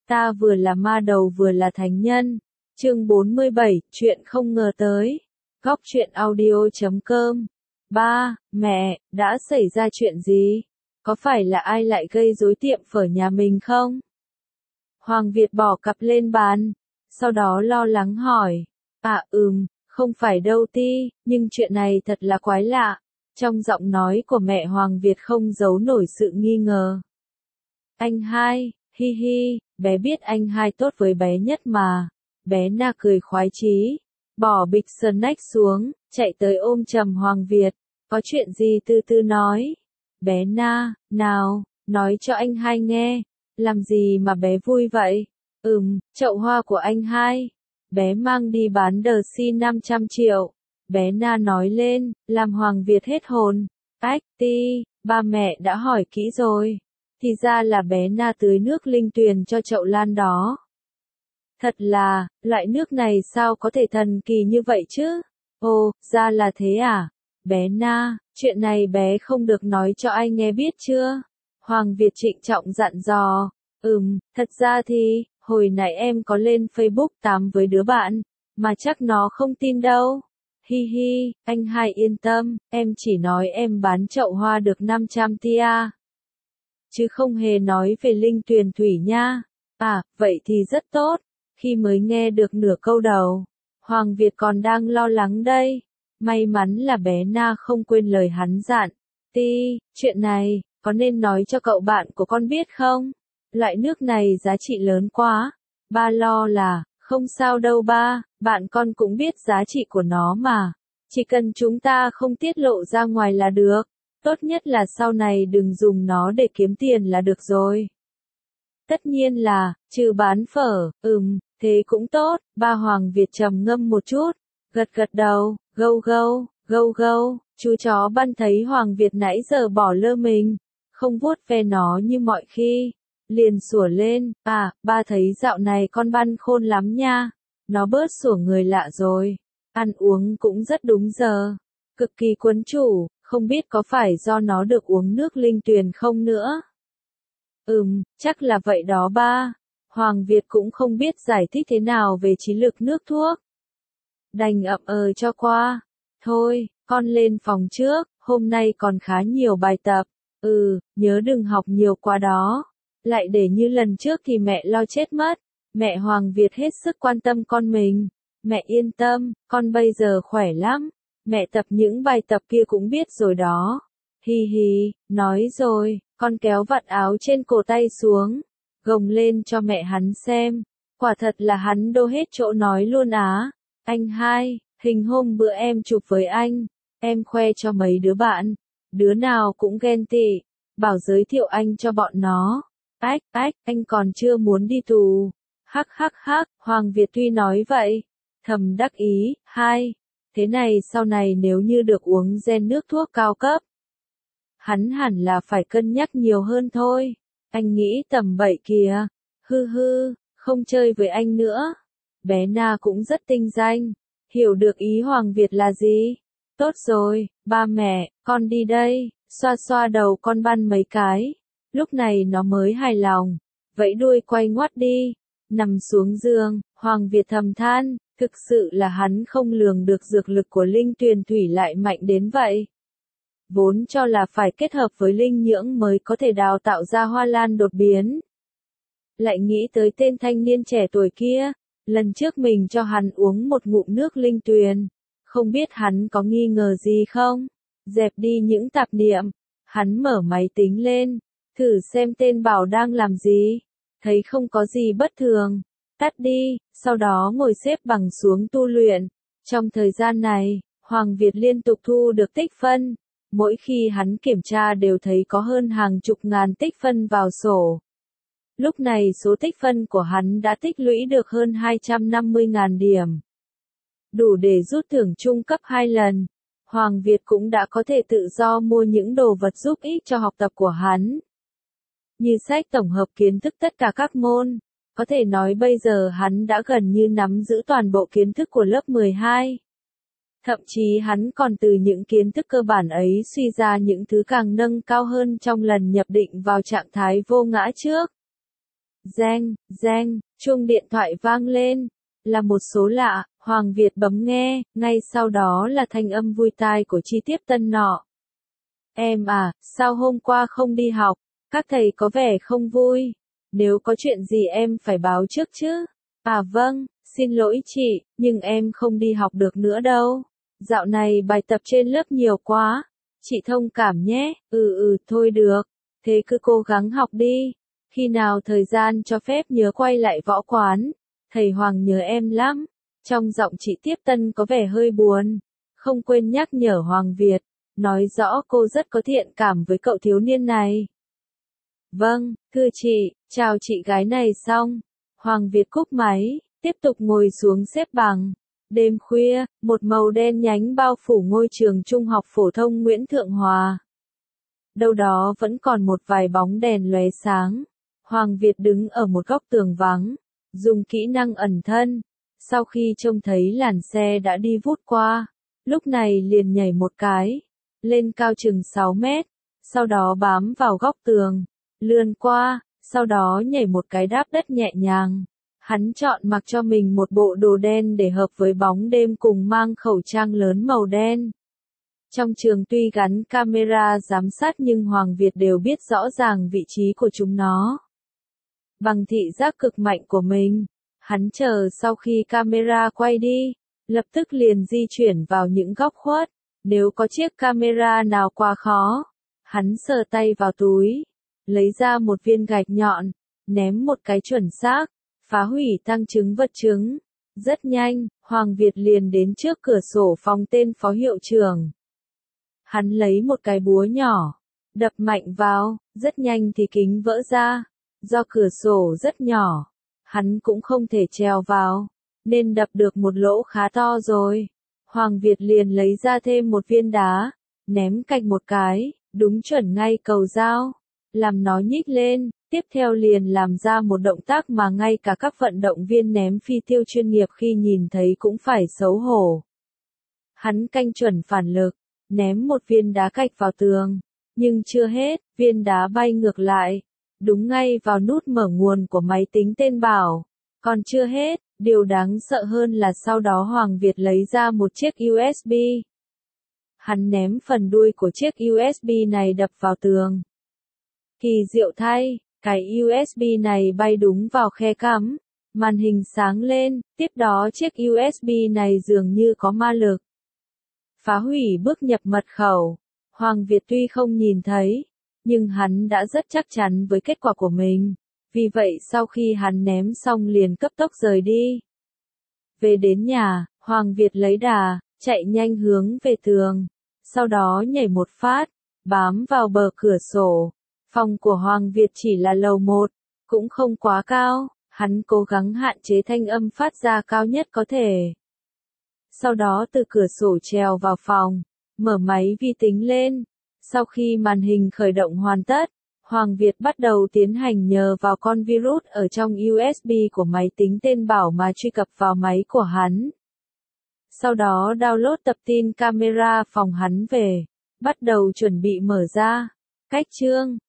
Ta vừa là ma đầu vừa là thánh nhân. Chương 47, chuyện không ngờ tới. Góc truyện audio.com. Ba, mẹ, đã xảy ra chuyện gì? Có phải là ai lại gây rối tiệm phở nhà mình không? Hoàng Việt bỏ cặp lên bàn, sau đó lo lắng hỏi. Không phải đâu Ti, nhưng chuyện này thật là quái lạ. Trong giọng nói của mẹ Hoàng Việt không giấu nổi sự nghi ngờ. Anh hai, hi hi, bé biết anh hai tốt với bé nhất mà. Bé Na cười khoái chí, bỏ bịch snack xuống, chạy tới ôm chầm Hoàng Việt. Có chuyện gì từ từ nói. Bé Na, nào, nói cho anh hai nghe. Làm gì mà bé vui vậy? Chậu hoa của anh hai. Bé mang đi bán đờ si 500 triệu. Bé Na nói lên, làm Hoàng Việt hết hồn. Ti, ba mẹ đã hỏi kỹ rồi. Thì ra là bé Na tưới nước linh tuyền cho chậu lan đó. Thật là, loại nước này sao có thể thần kỳ như vậy chứ? Ồ, ra là thế à? Bé Na, chuyện này bé không được nói cho ai nghe biết chưa? Hoàng Việt trịnh trọng dặn dò. Thật ra thì, hồi nãy em có lên Facebook tám với đứa bạn, mà chắc nó không tin đâu. Hi hi, anh hai yên tâm, em chỉ nói em bán chậu hoa được 500 tia. Chứ không hề nói về linh tuyền thủy nha. Vậy thì rất tốt. Khi mới nghe được nửa câu đầu, Hoàng Việt còn đang lo lắng đây. May mắn là bé Na không quên lời hắn dặn. Ti, chuyện này, có nên nói cho cậu bạn của con biết không? Loại nước này giá trị lớn quá. Ba lo là, không sao đâu ba, bạn con cũng biết giá trị của nó mà. Chỉ cần chúng ta không tiết lộ ra ngoài là được. Tốt nhất là sau này đừng dùng nó để kiếm tiền là được rồi. Tất nhiên là, trừ bán phở, thế cũng tốt. Ba Hoàng Việt trầm ngâm một chút, gật gật đầu, gâu gâu, gâu gâu. Chú chó Ban thấy Hoàng Việt nãy giờ bỏ lơ mình, không vuốt ve nó như mọi khi, liền sủa lên. Ba thấy dạo này con Ban khôn lắm nha. Nó bớt sủa người lạ rồi. Ăn uống cũng rất đúng giờ. Cực kỳ quấn chủ, không biết có phải do nó được uống nước linh tuyền không nữa. Chắc là vậy đó ba. Hoàng Việt cũng không biết giải thích thế nào về trí lực nước thuốc. Đành cho qua. Thôi, con lên phòng trước, hôm nay còn khá nhiều bài tập. Nhớ đừng học nhiều quá đó. Lại để như lần trước thì mẹ lo chết mất. Mẹ Hoàng Việt hết sức quan tâm con mình. Mẹ yên tâm, con bây giờ khỏe lắm. Mẹ tập những bài tập kia cũng biết rồi đó. Hi hi, nói rồi, con kéo vạt áo trên cổ tay xuống, gồng lên cho mẹ hắn xem. Quả thật là hắn đô hết chỗ nói luôn á. Anh hai, hình hôm bữa em chụp với anh, em khoe cho mấy đứa bạn, đứa nào cũng ghen tị, bảo giới thiệu anh cho bọn nó. Anh còn chưa muốn đi tù. Hắc, Hoàng Việt tuy nói vậy, thầm đắc ý. Thế này sau này nếu như được uống gen nước thuốc cao cấp, hắn hẳn là phải cân nhắc nhiều hơn thôi. Anh nghĩ tầm bậy kìa. Không chơi với anh nữa. Bé Na cũng rất tinh danh, hiểu được ý Hoàng Việt là gì. Tốt rồi, ba mẹ, con đi đây. Xoa xoa đầu con Ban mấy cái. Lúc này nó mới hài lòng, vẫy đuôi quay ngoắt đi. Nằm xuống giường, Hoàng Việt thầm than, thực sự là hắn không lường được dược lực của linh tuyền thủy lại mạnh đến vậy. Vốn cho là phải kết hợp với linh nhưỡng mới có thể đào tạo ra hoa lan đột biến. Lại nghĩ tới tên thanh niên trẻ tuổi kia, lần trước mình cho hắn uống một ngụm nước linh tuyền. Không biết hắn có nghi ngờ gì không? Dẹp đi những tạp niệm, hắn mở máy tính lên, thử xem tên bảo đang làm gì. Thấy không có gì bất thường, tắt đi, sau đó ngồi xếp bằng xuống tu luyện. Trong thời gian này, Hoàng Việt liên tục thu được tích phân. Mỗi khi hắn kiểm tra đều thấy có hơn hàng chục ngàn tích phân vào sổ. Lúc này số tích phân của hắn đã tích lũy được hơn 250.000 điểm. Đủ để rút thưởng trung cấp 2 lần. Hoàng Việt cũng đã có thể tự do mua những đồ vật giúp ích cho học tập của hắn. Như sách tổng hợp kiến thức tất cả các môn. Có thể nói bây giờ hắn đã gần như nắm giữ toàn bộ kiến thức của lớp 12. Thậm chí hắn còn từ những kiến thức cơ bản ấy suy ra những thứ càng nâng cao hơn trong lần nhập định vào trạng thái vô ngã trước. Reng, reng, chuông điện thoại vang lên. Là một số lạ, Hoàng Việt bấm nghe, ngay sau đó là thanh âm vui tai của Chi Tiếp Tân nọ. Em à, sao hôm qua không đi học? Các thầy có vẻ không vui. Nếu có chuyện gì em phải báo trước chứ? À vâng, xin lỗi chị, nhưng em không đi học được nữa đâu. Dạo này bài tập trên lớp nhiều quá. Chị thông cảm nhé. Thôi được. Thế cứ cố gắng học đi. Khi nào thời gian cho phép nhớ quay lại võ quán. Thầy Hoàng nhớ em lắm. Trong giọng chị Tiếp Tân có vẻ hơi buồn. Không quên nhắc nhở Hoàng Việt. Nói rõ cô rất có thiện cảm với cậu thiếu niên này. Vâng, thưa chị, chào chị gái này xong. Hoàng Việt cúp máy, tiếp tục ngồi xuống xếp bằng. Đêm khuya, một màu đen nhánh bao phủ ngôi trường trung học phổ thông Nguyễn Thượng Hòa. Đâu đó vẫn còn một vài bóng đèn lóe sáng. Hoàng Việt đứng ở một góc tường vắng, dùng kỹ năng ẩn thân. Sau khi trông thấy làn xe đã đi vút qua, lúc này liền nhảy một cái, lên cao chừng 6 mét, sau đó bám vào góc tường, lướn qua, sau đó nhảy một cái đáp đất nhẹ nhàng. Hắn chọn mặc cho mình một bộ đồ đen để hợp với bóng đêm cùng mang khẩu trang lớn màu đen. Trong trường tuy gắn camera giám sát nhưng Hoàng Việt đều biết rõ ràng vị trí của chúng nó. Bằng thị giác cực mạnh của mình, hắn chờ sau khi camera quay đi, lập tức liền di chuyển vào những góc khuất. Nếu có chiếc camera nào quá khó, hắn sờ tay vào túi, lấy ra một viên gạch nhọn, ném một cái chuẩn xác, phá hủy tăng chứng vật chứng. Rất nhanh, Hoàng Việt liền đến trước cửa sổ phòng tên phó hiệu trưởng. Hắn lấy một cái búa nhỏ, đập mạnh vào, rất nhanh thì kính vỡ ra. Do cửa sổ rất nhỏ, hắn cũng không thể trèo vào, nên đập được một lỗ khá to rồi. Hoàng Việt liền lấy ra thêm một viên đá, ném cạch một cái, đúng chuẩn ngay cầu dao, làm nó nhích lên, tiếp theo liền làm ra một động tác mà ngay cả các vận động viên ném phi tiêu chuyên nghiệp khi nhìn thấy cũng phải xấu hổ. Hắn canh chuẩn phản lực, ném một viên đá cạch vào tường, nhưng chưa hết, viên đá bay ngược lại, đúng ngay vào nút mở nguồn của máy tính tên bảo. Còn chưa hết, điều đáng sợ hơn là sau đó Hoàng Việt lấy ra một chiếc USB. Hắn ném phần đuôi của chiếc USB này đập vào tường. Kỳ diệu thay, cái USB này bay đúng vào khe cắm, màn hình sáng lên, tiếp đó chiếc USB này dường như có ma lực. Phá hủy bước nhập mật khẩu. Hoàng Việt tuy không nhìn thấy, nhưng hắn đã rất chắc chắn với kết quả của mình. Vì vậy sau khi hắn ném xong liền cấp tốc rời đi. Về đến nhà, Hoàng Việt lấy đà, chạy nhanh hướng về tường. Sau đó nhảy một phát, bám vào bờ cửa sổ. Phòng của Hoàng Việt chỉ là lầu 1, cũng không quá cao. Hắn cố gắng hạn chế thanh âm phát ra cao nhất có thể. Sau đó từ cửa sổ trèo vào phòng, mở máy vi tính lên. Sau khi màn hình khởi động hoàn tất, Hoàng Việt bắt đầu tiến hành nhờ vào con virus ở trong USB của máy tính tên bảo mà truy cập vào máy của hắn. Sau đó download tập tin camera phòng hắn về, bắt đầu chuẩn bị mở ra. Cách chương